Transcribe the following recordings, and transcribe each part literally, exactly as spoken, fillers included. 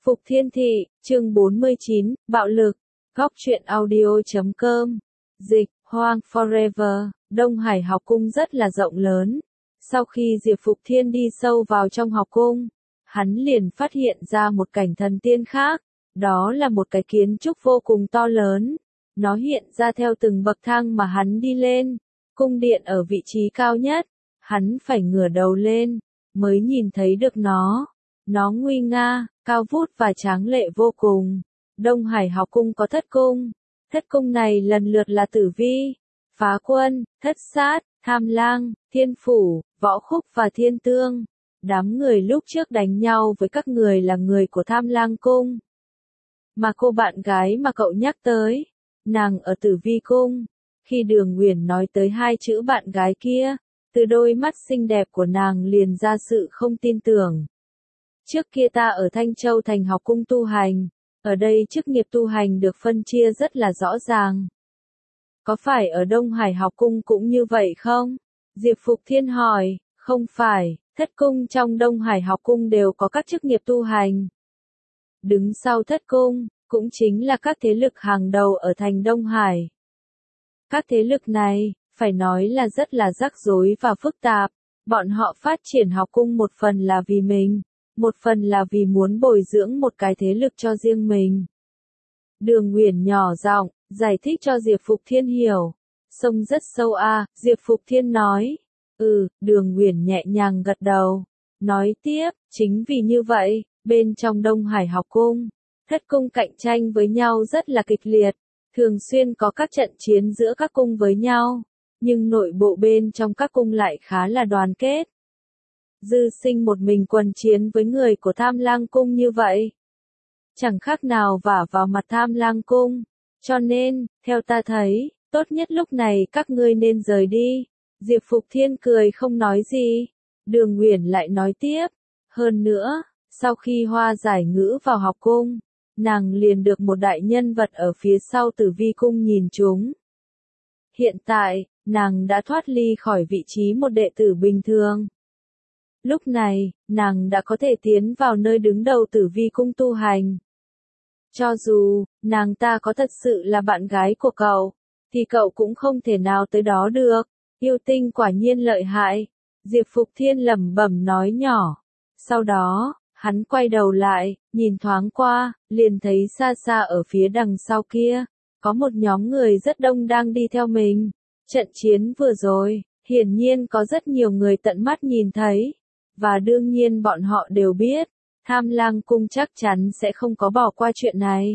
Phục Thiên Thị, chương bốn mươi chín, Bạo lực, Góc truyện audio.com, dịch, Hoang Forever, Đông Hải học cung rất là rộng lớn. Sau khi Diệp Phục Thiên đi sâu vào trong học cung, hắn liền phát hiện ra một cảnh thần tiên khác, đó là một cái kiến trúc vô cùng to lớn. Nó hiện ra theo từng bậc thang mà hắn đi lên, cung điện ở vị trí cao nhất, hắn phải ngửa đầu lên, mới nhìn thấy được nó. Nó nguy nga, cao vút và tráng lệ vô cùng. Đông Hải học cung có thất cung. Thất cung này lần lượt là Tử Vi, Phá Quân, Thất Sát, Tham Lang, Thiên Phủ, Võ Khúc và Thiên Tương. Đám người lúc trước đánh nhau với các người là người của Tham Lang cung. Mà cô bạn gái mà cậu nhắc tới, nàng ở Tử Vi cung. Khi Đường Uyển nói tới hai chữ bạn gái kia, từ đôi mắt xinh đẹp của nàng liền ra sự không tin tưởng. Trước kia ta ở Thanh Châu thành học cung tu hành, ở đây chức nghiệp tu hành được phân chia rất là rõ ràng. Có phải ở Đông Hải học cung cũng như vậy không? Diệp Phục Thiên hỏi, không phải, thất cung trong Đông Hải học cung đều có các chức nghiệp tu hành. Đứng sau thất cung, cũng chính là các thế lực hàng đầu ở thành Đông Hải. Các thế lực này, phải nói là rất là rắc rối và phức tạp, bọn họ phát triển học cung một phần là vì mình. Một phần là vì muốn bồi dưỡng một cái thế lực cho riêng mình. Đường Uyển nhỏ giọng giải thích cho Diệp Phục Thiên hiểu. Sông rất sâu à, Diệp Phục Thiên nói. Ừ, Đường Uyển nhẹ nhàng gật đầu. Nói tiếp, chính vì như vậy, bên trong Đông Hải học cung, thất cung cạnh tranh với nhau rất là kịch liệt. Thường xuyên có các trận chiến giữa các cung với nhau. Nhưng nội bộ bên trong các cung lại khá là đoàn kết. Dư Sinh một mình quần chiến với người của Tham Lang cung như vậy, chẳng khác nào vả vào mặt Tham Lang cung. Cho nên, theo ta thấy, tốt nhất lúc này các ngươi nên rời đi. Diệp Phục Thiên cười không nói gì. Đường Uyển lại nói tiếp. Hơn nữa, sau khi Hoa Giải Ngữ vào học cung, nàng liền được một đại nhân vật ở phía sau Tử Vi cung nhìn trúng. Hiện tại, nàng đã thoát ly khỏi vị trí một đệ tử bình thường. Lúc này, nàng đã có thể tiến vào nơi đứng đầu Tử Vi cung tu hành. Cho dù, nàng ta có thật sự là bạn gái của cậu, thì cậu cũng không thể nào tới đó được. Yêu tinh quả nhiên lợi hại. Diệp Phục Thiên lẩm bẩm nói nhỏ. Sau đó, hắn quay đầu lại, nhìn thoáng qua, liền thấy xa xa ở phía đằng sau kia, có một nhóm người rất đông đang đi theo mình. Trận chiến vừa rồi, hiển nhiên có rất nhiều người tận mắt nhìn thấy. Và đương nhiên bọn họ đều biết, Tham Lang cung chắc chắn sẽ không có bỏ qua chuyện này.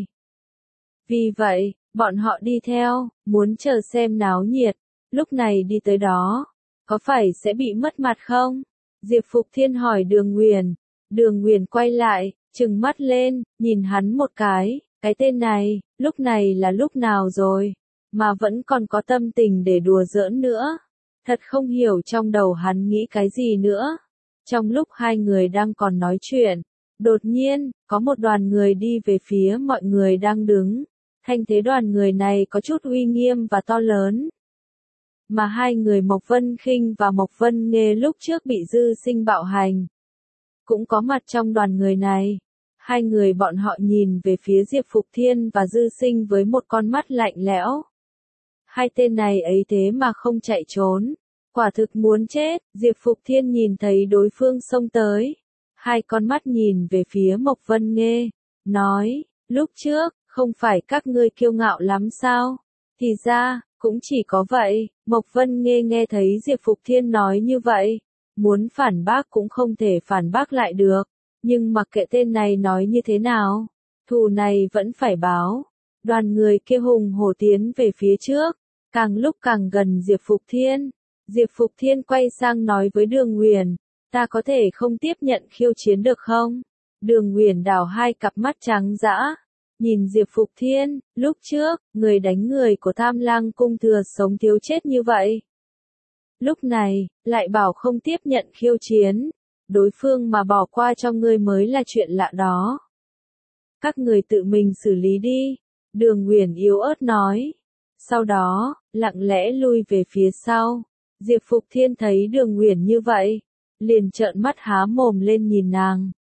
Vì vậy, bọn họ đi theo, muốn chờ xem náo nhiệt, lúc này đi tới đó, có phải sẽ bị mất mặt không? Diệp Phục Thiên hỏi Đường Uyển. Đường Uyển quay lại, trừng mắt lên, nhìn hắn một cái, cái tên này, lúc này là lúc nào rồi, mà vẫn còn có tâm tình để đùa giỡn nữa. Thật không hiểu trong đầu hắn nghĩ cái gì nữa. Trong lúc hai người đang còn nói chuyện, đột nhiên, có một đoàn người đi về phía mọi người đang đứng. Thanh thế đoàn người này có chút uy nghiêm và to lớn. Mà hai người Mộc Vân Khinh và Mộc Vân Nghê lúc trước bị Dư Sinh bạo hành, cũng có mặt trong đoàn người này. Hai người bọn họ nhìn về phía Diệp Phục Thiên và Dư Sinh với một con mắt lạnh lẽo. Hai tên này ấy thế mà không chạy trốn. Quả thực muốn chết. Diệp Phục Thiên nhìn thấy đối phương xông tới. Hai con mắt nhìn về phía Mộc Vân Nghê. Nói, lúc trước, không phải các ngươi kiêu ngạo lắm sao? Thì ra, cũng chỉ có vậy. Mộc Vân Nghê nghe thấy Diệp Phục Thiên nói như vậy. Muốn phản bác cũng không thể phản bác lại được. Nhưng mặc kệ tên này nói như thế nào, thù này vẫn phải báo. Đoàn người kia hùng hổ tiến về phía trước. Càng lúc càng gần Diệp Phục Thiên. Diệp Phục Thiên quay sang nói với Đường Uyển, ta có thể không tiếp nhận khiêu chiến được không? Đường Uyển đảo hai cặp mắt trắng dã, nhìn Diệp Phục Thiên, lúc trước, người đánh người của Tham Lang cung thừa sống thiếu chết như vậy. Lúc này, lại bảo không tiếp nhận khiêu chiến, đối phương mà bỏ qua cho ngươi mới là chuyện lạ đó. Các người tự mình xử lý đi, Đường Uyển yếu ớt nói. Sau đó, lặng lẽ lui về phía sau. Diệp Phục Thiên thấy Đường Uyển như vậy, liền trợn mắt há mồm lên nhìn nàng.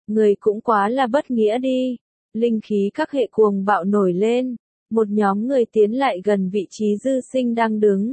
Người cũng quá là bất nghĩa đi. Linh khí các hệ cuồng bạo nổi lên. Một nhóm người tiến lại gần vị trí Dư Sinh đang đứng.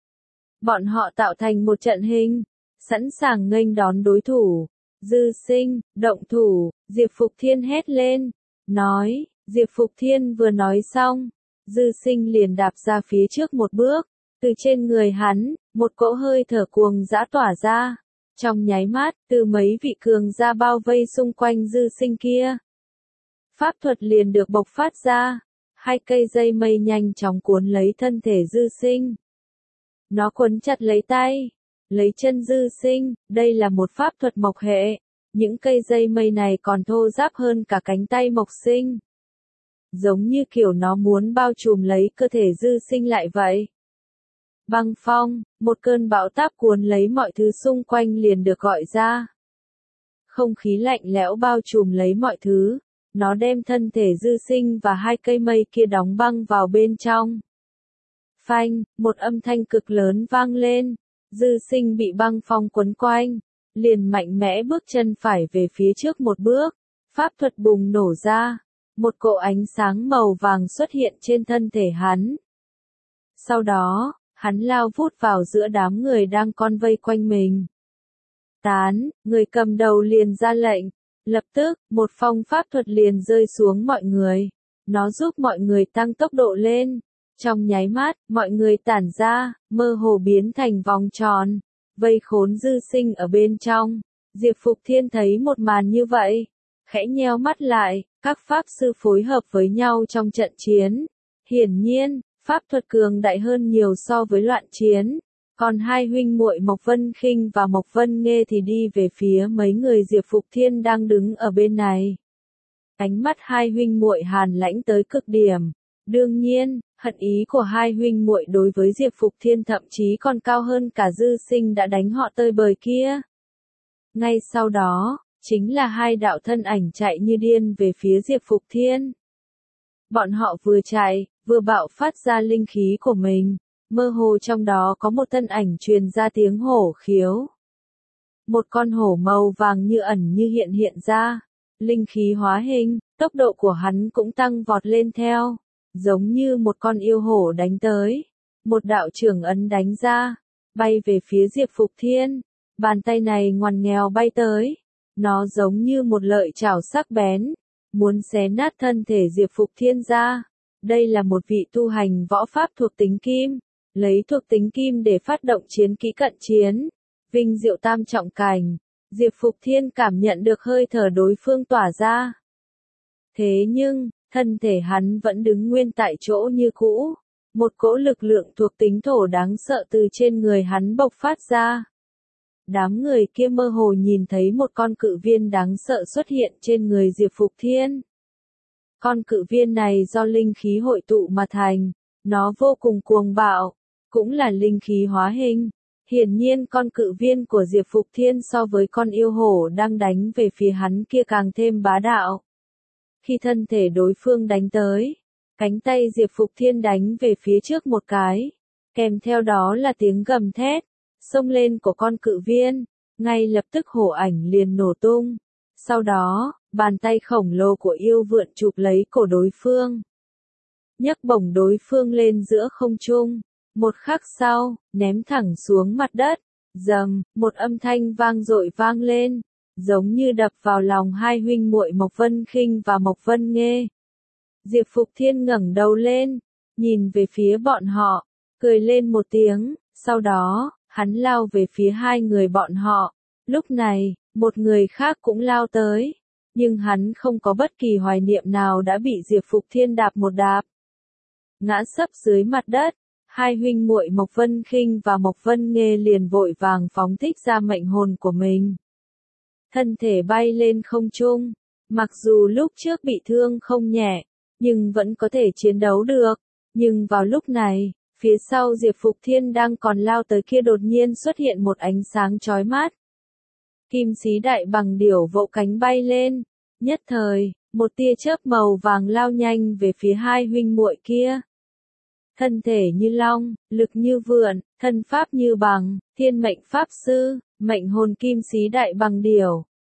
Bọn họ tạo thành một trận hình, sẵn sàng nghênh đón đối thủ. Dư Sinh, động thủ, Diệp Phục Thiên hét lên. Nói, Diệp Phục Thiên vừa nói xong. Dư Sinh liền đạp ra phía trước một bước. Từ trên người hắn, một cỗ hơi thở cuồng dã tỏa ra. Trong nháy mắt, từ mấy vị cường gia bao vây xung quanh Dư Sinh kia. Pháp thuật liền được bộc phát ra. Hai cây dây mây nhanh chóng cuốn lấy thân thể Dư Sinh. Nó quấn chặt lấy tay, lấy chân Dư Sinh, đây là một pháp thuật mộc hệ. Những cây dây mây này còn thô ráp hơn cả cánh tay Mộc Sinh. Giống như kiểu nó muốn bao trùm lấy cơ thể Dư Sinh lại vậy. Băng phong, một cơn bão táp cuốn lấy mọi thứ xung quanh liền được gọi ra. Không khí lạnh lẽo bao trùm lấy mọi thứ. Nó đem thân thể Dư Sinh và hai cây mây kia đóng băng vào bên trong. Phanh, một âm thanh cực lớn vang lên. Dư Sinh bị băng phong quấn quanh. Liền mạnh mẽ bước chân phải về phía trước một bước. Pháp thuật bùng nổ ra. Một cỗ ánh sáng màu vàng xuất hiện trên thân thể hắn. Sau đó, hắn lao vút vào giữa đám người đang con vây quanh mình. Tán, người cầm đầu liền ra lệnh. Lập tức, một phong pháp thuật liền rơi xuống mọi người. Nó giúp mọi người tăng tốc độ lên. Trong nháy mắt, mọi người tản ra, mơ hồ biến thành vòng tròn. Vây khốn Dư Sinh ở bên trong. Diệp Phục Thiên thấy một màn như vậy. Khẽ nheo mắt lại, các pháp sư phối hợp với nhau trong trận chiến. Hiển nhiên, pháp thuật cường đại hơn nhiều so với loạn chiến. Còn hai huynh muội Mộc Vân Khinh và Mộc Vân Nghê thì đi về phía mấy người Diệp Phục Thiên đang đứng ở bên này. Ánh mắt hai huynh muội hàn lãnh tới cực điểm. Đương nhiên, hận ý của hai huynh muội đối với Diệp Phục Thiên thậm chí còn cao hơn cả Dư Sinh đã đánh họ tơi bời kia. Ngay sau đó, chính là hai đạo thân ảnh chạy như điên về phía Diệp Phục Thiên. Bọn họ vừa chạy, vừa bạo phát ra linh khí của mình. Mơ hồ trong đó có một thân ảnh truyền ra tiếng hổ khiếu. Một con hổ màu vàng như ẩn như hiện hiện ra. Linh khí hóa hình, tốc độ của hắn cũng tăng vọt lên theo. Giống như một con yêu hổ đánh tới. Một đạo trưởng ấn đánh ra. Bay về phía Diệp Phục Thiên. Bàn tay này ngoằn nghèo bay tới. Nó giống như một lợi chảo sắc bén. Muốn xé nát thân thể Diệp Phục Thiên ra. Đây là một vị tu hành võ pháp thuộc tính kim. Lấy thuộc tính kim để phát động chiến kỹ cận chiến. Vinh diệu tam trọng cảnh. Diệp Phục Thiên cảm nhận được hơi thở đối phương tỏa ra. Thế nhưng, thân thể hắn vẫn đứng nguyên tại chỗ như cũ. Một cỗ lực lượng thuộc tính thổ đáng sợ từ trên người hắn bộc phát ra. Đám người kia mơ hồ nhìn thấy một con cự viên đáng sợ xuất hiện trên người Diệp Phục Thiên. Con cự viên này do linh khí hội tụ mà thành. Nó vô cùng cuồng bạo. Cũng là linh khí hóa hình. Hiển nhiên con cự viên của Diệp Phục Thiên so với con yêu hổ đang đánh về phía hắn kia càng thêm bá đạo. Khi thân thể đối phương đánh tới, cánh tay Diệp Phục Thiên đánh về phía trước một cái. Kèm theo đó là tiếng gầm thét, xông lên của con cự viên. Ngay lập tức hổ ảnh liền nổ tung. Sau đó, bàn tay khổng lồ của yêu vượn chụp lấy cổ đối phương. Nhấc bổng đối phương lên giữa không trung. Một khắc sau, ném thẳng xuống mặt đất. Dầm, một âm thanh vang dội vang lên, giống như đập vào lòng hai huynh muội Mộc Vân Khinh và Mộc Vân Nghê. Diệp Phục Thiên ngẩng đầu lên, nhìn về phía bọn họ, cười lên một tiếng, sau đó, hắn lao về phía hai người bọn họ. Lúc này, một người khác cũng lao tới, nhưng hắn không có bất kỳ hoài niệm nào đã bị Diệp Phục Thiên đạp một đạp. Ngã sấp dưới mặt đất. Hai huynh muội Mộc Vân Khinh và Mộc Vân Nghê liền vội vàng phóng thích ra mệnh hồn của mình. Thân thể bay lên không trung, mặc dù lúc trước bị thương không nhẹ, nhưng vẫn có thể chiến đấu được. Nhưng vào lúc này, phía sau Diệp Phục Thiên đang còn lao tới kia đột nhiên xuất hiện một ánh sáng chói mắt. Kim sĩ đại bằng điểu vỗ cánh bay lên, nhất thời, một tia chớp màu vàng lao nhanh về phía hai huynh muội kia. Thân thể như long, lực như vượn, thân pháp như bằng, thiên mệnh pháp sư, mệnh hồn kim sĩ đại bằng điểu.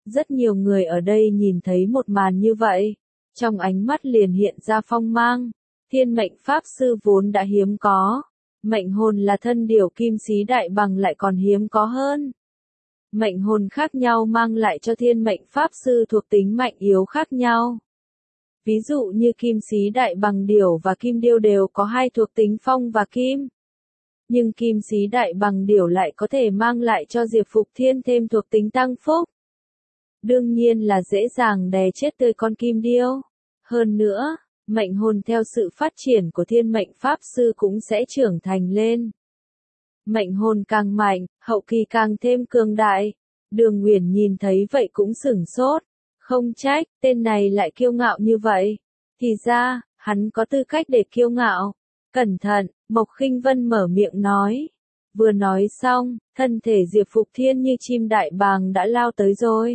Rất nhiều người ở đây nhìn thấy một màn như vậy. Trong ánh mắt liền hiện ra phong mang. Thiên mệnh Pháp Sư vốn đã hiếm có. Mệnh hồn là thân điều kim xí đại bằng lại còn hiếm có hơn. Mệnh hồn khác nhau mang lại cho thiên mệnh Pháp Sư thuộc tính mạnh yếu khác nhau. Ví dụ như kim xí đại bằng điểu và kim điêu đều có hai thuộc tính phong và kim. Nhưng kim xí đại bằng điểu lại có thể mang lại cho Diệp Phục Thiên thêm thuộc tính tăng phúc. Đương nhiên là dễ dàng đè chết tươi con kim điêu. Hơn nữa, mệnh hồn theo sự phát triển của thiên mệnh Pháp Sư cũng sẽ trưởng thành lên. Mệnh hồn càng mạnh, hậu kỳ càng thêm cường đại. Đường Nguyền nhìn thấy vậy cũng sửng sốt. Không trách, tên này lại kiêu ngạo như vậy. Thì ra, hắn có tư cách để kiêu ngạo. Cẩn thận, Mộc Khinh Vân mở miệng nói. Vừa nói xong, thân thể Diệp Phục Thiên như chim đại bàng đã lao tới rồi.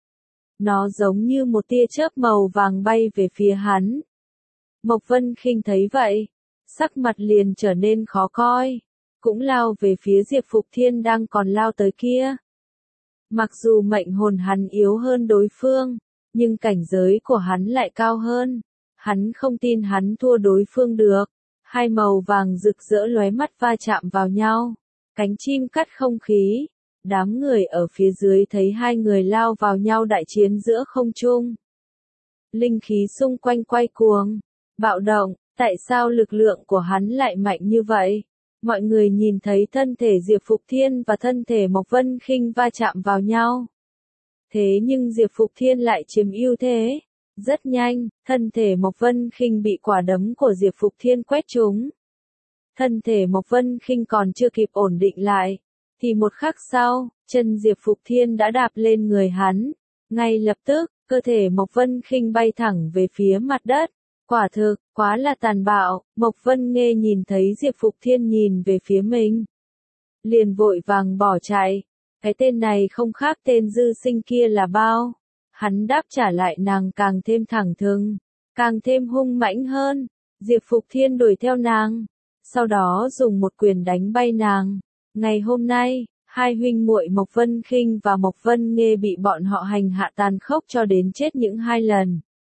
Nó giống như một tia chớp màu vàng bay về phía hắn. Mộc Vân Khinh thấy vậy, sắc mặt liền trở nên khó coi, cũng lao về phía Diệp Phục Thiên đang còn lao tới kia. Mặc dù mệnh hồn hắn yếu hơn đối phương, nhưng cảnh giới của hắn lại cao hơn. Hắn không tin hắn thua đối phương được. Hai màu vàng rực rỡ lóe mắt va chạm vào nhau. Cánh chim cắt không khí. Đám người ở phía dưới thấy hai người lao vào nhau đại chiến giữa không trung. Linh khí xung quanh quay cuồng. Bạo động, tại sao lực lượng của hắn lại mạnh như vậy? Mọi người nhìn thấy thân thể Diệp Phục Thiên và thân thể Mộc Vân Khinh va chạm vào nhau. Thế nhưng Diệp Phục Thiên lại chiếm ưu thế. Rất nhanh, thân thể Mộc Vân Khinh bị quả đấm của Diệp Phục Thiên quét trúng. Thân thể Mộc Vân Khinh còn chưa kịp ổn định lại, thì một khắc sau, chân Diệp Phục Thiên đã đạp lên người hắn. Ngay lập tức, cơ thể Mộc Vân Khinh bay thẳng về phía mặt đất. Quả thực, quá là tàn bạo. Mộc Vân Nghê nhìn thấy Diệp Phục Thiên nhìn về phía mình, liền vội vàng bỏ chạy. Cái tên này không khác tên Dư Sinh kia là bao. Hắn đáp trả lại nàng càng thêm thẳng thừng, càng thêm hung mãnh hơn. Diệp Phục Thiên đuổi theo nàng, sau đó dùng một quyền đánh bay nàng. Ngày hôm nay, hai huynh muội Mộc Vân Khinh và Mộc Vân Nghê bị bọn họ hành hạ tàn khốc cho đến chết những hai lần.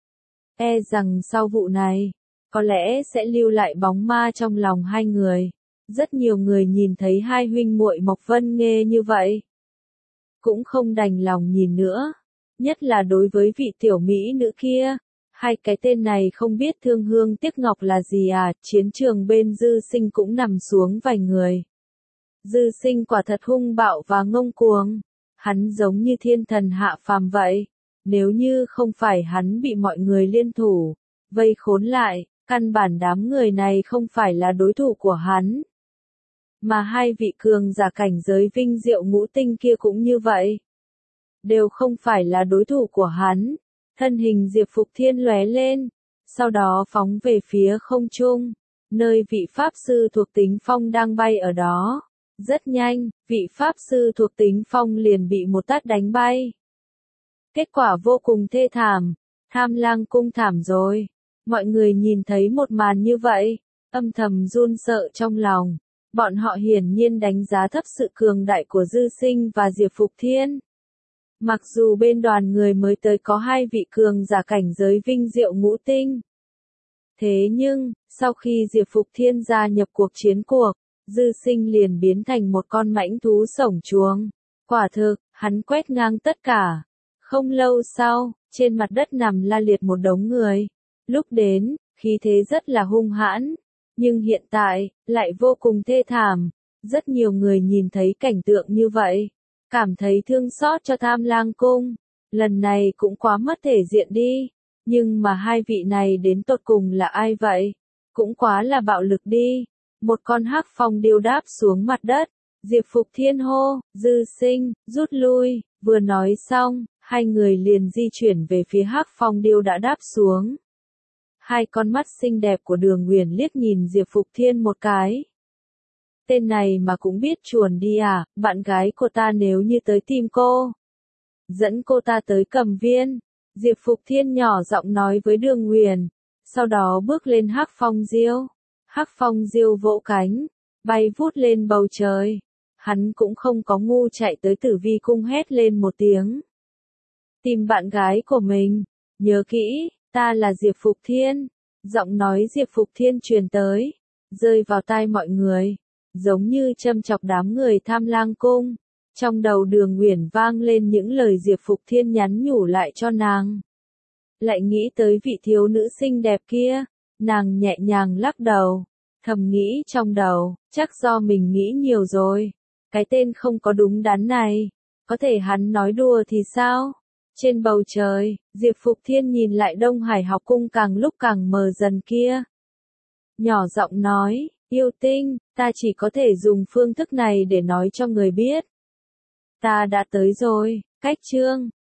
E rằng sau vụ này, có lẽ sẽ lưu lại bóng ma trong lòng hai người. Rất nhiều người nhìn thấy hai huynh muội Mộc Vân Nghê như vậy, cũng không đành lòng nhìn nữa. Nhất là đối với vị tiểu mỹ nữ kia. Hai cái tên này không biết thương hương tiếc ngọc là gì à. Chiến trường bên Dư Sinh cũng nằm xuống vài người. Dư Sinh quả thật hung bạo và ngông cuồng. Hắn giống như thiên thần hạ phàm vậy. Nếu như không phải hắn bị mọi người liên thủ vây khốn lại, căn bản đám người này không phải là đối thủ của hắn. Mà hai vị cường giả cảnh giới vinh diệu ngũ tinh kia cũng như vậy, đều không phải là đối thủ của hắn. Thân hình Diệp Phục Thiên lóe lên, sau đó phóng về phía không trung, nơi vị Pháp Sư thuộc tính phong đang bay ở đó. Rất nhanh, vị Pháp Sư thuộc tính phong liền bị một tát đánh bay. Kết quả vô cùng thê thảm. Tham Lang cung thảm rồi. Mọi người nhìn thấy một màn như vậy, âm thầm run sợ trong lòng. Bọn họ hiển nhiên đánh giá thấp sự cường đại của Dư Sinh và Diệp Phục Thiên. Mặc dù bên đoàn người mới tới có hai vị cường giả cảnh giới vinh diệu ngũ tinh. Thế nhưng, sau khi Diệp Phục Thiên gia nhập cuộc chiến cuộc, Dư Sinh liền biến thành một con mãnh thú sổng chuồng. Quả thực, hắn quét ngang tất cả. Không lâu sau, trên mặt đất nằm la liệt một đống người. Lúc đến, khí thế rất là hung hãn. Nhưng hiện tại, lại vô cùng thê thảm. Rất nhiều người nhìn thấy cảnh tượng như vậy, cảm thấy thương xót cho Tham Lang cung. Lần này cũng quá mất thể diện đi. Nhưng mà hai vị này đến tột cùng là ai vậy? Cũng quá là bạo lực đi. Một con hắc phong điêu đáp xuống mặt đất. Diệp Phục Thiên hô, Dư Sinh, rút lui. Vừa nói xong, hai người liền di chuyển về phía hắc phong điêu đã đáp xuống. Hai con mắt xinh đẹp của Đường Nguyền liếc nhìn Diệp Phục Thiên một cái. Tên này mà cũng biết chuồn đi à, bạn gái của ta nếu như tới tìm cô, dẫn cô ta tới Cầm Viên. Diệp Phục Thiên nhỏ giọng nói với Đường Nguyền, sau đó bước lên hắc phong diêu. Hắc phong diêu vỗ cánh, bay vút lên bầu trời. Hắn cũng không có ngu chạy tới Tử Vi cung hét lên một tiếng. Tìm bạn gái của mình. Nhớ kỹ, ta là Diệp Phục Thiên. Giọng nói Diệp Phục Thiên truyền tới, rơi vào tai mọi người, giống như châm chọc đám người Tham Lang Cung. Trong đầu Đường Uyển vang lên những lời Diệp Phục Thiên nhắn nhủ lại cho nàng. Lại nghĩ tới vị thiếu nữ xinh đẹp kia, nàng nhẹ nhàng lắc đầu, thầm nghĩ trong đầu, chắc do mình nghĩ nhiều rồi. Cái tên không có đúng đắn này, có thể hắn nói đùa thì sao? Trên bầu trời, Diệp Phục Thiên nhìn lại Đông Hải học cung càng lúc càng mờ dần kia. Nhỏ giọng nói, yêu tinh, ta chỉ có thể dùng phương thức này để nói cho người biết. Ta đã tới rồi, cách chương.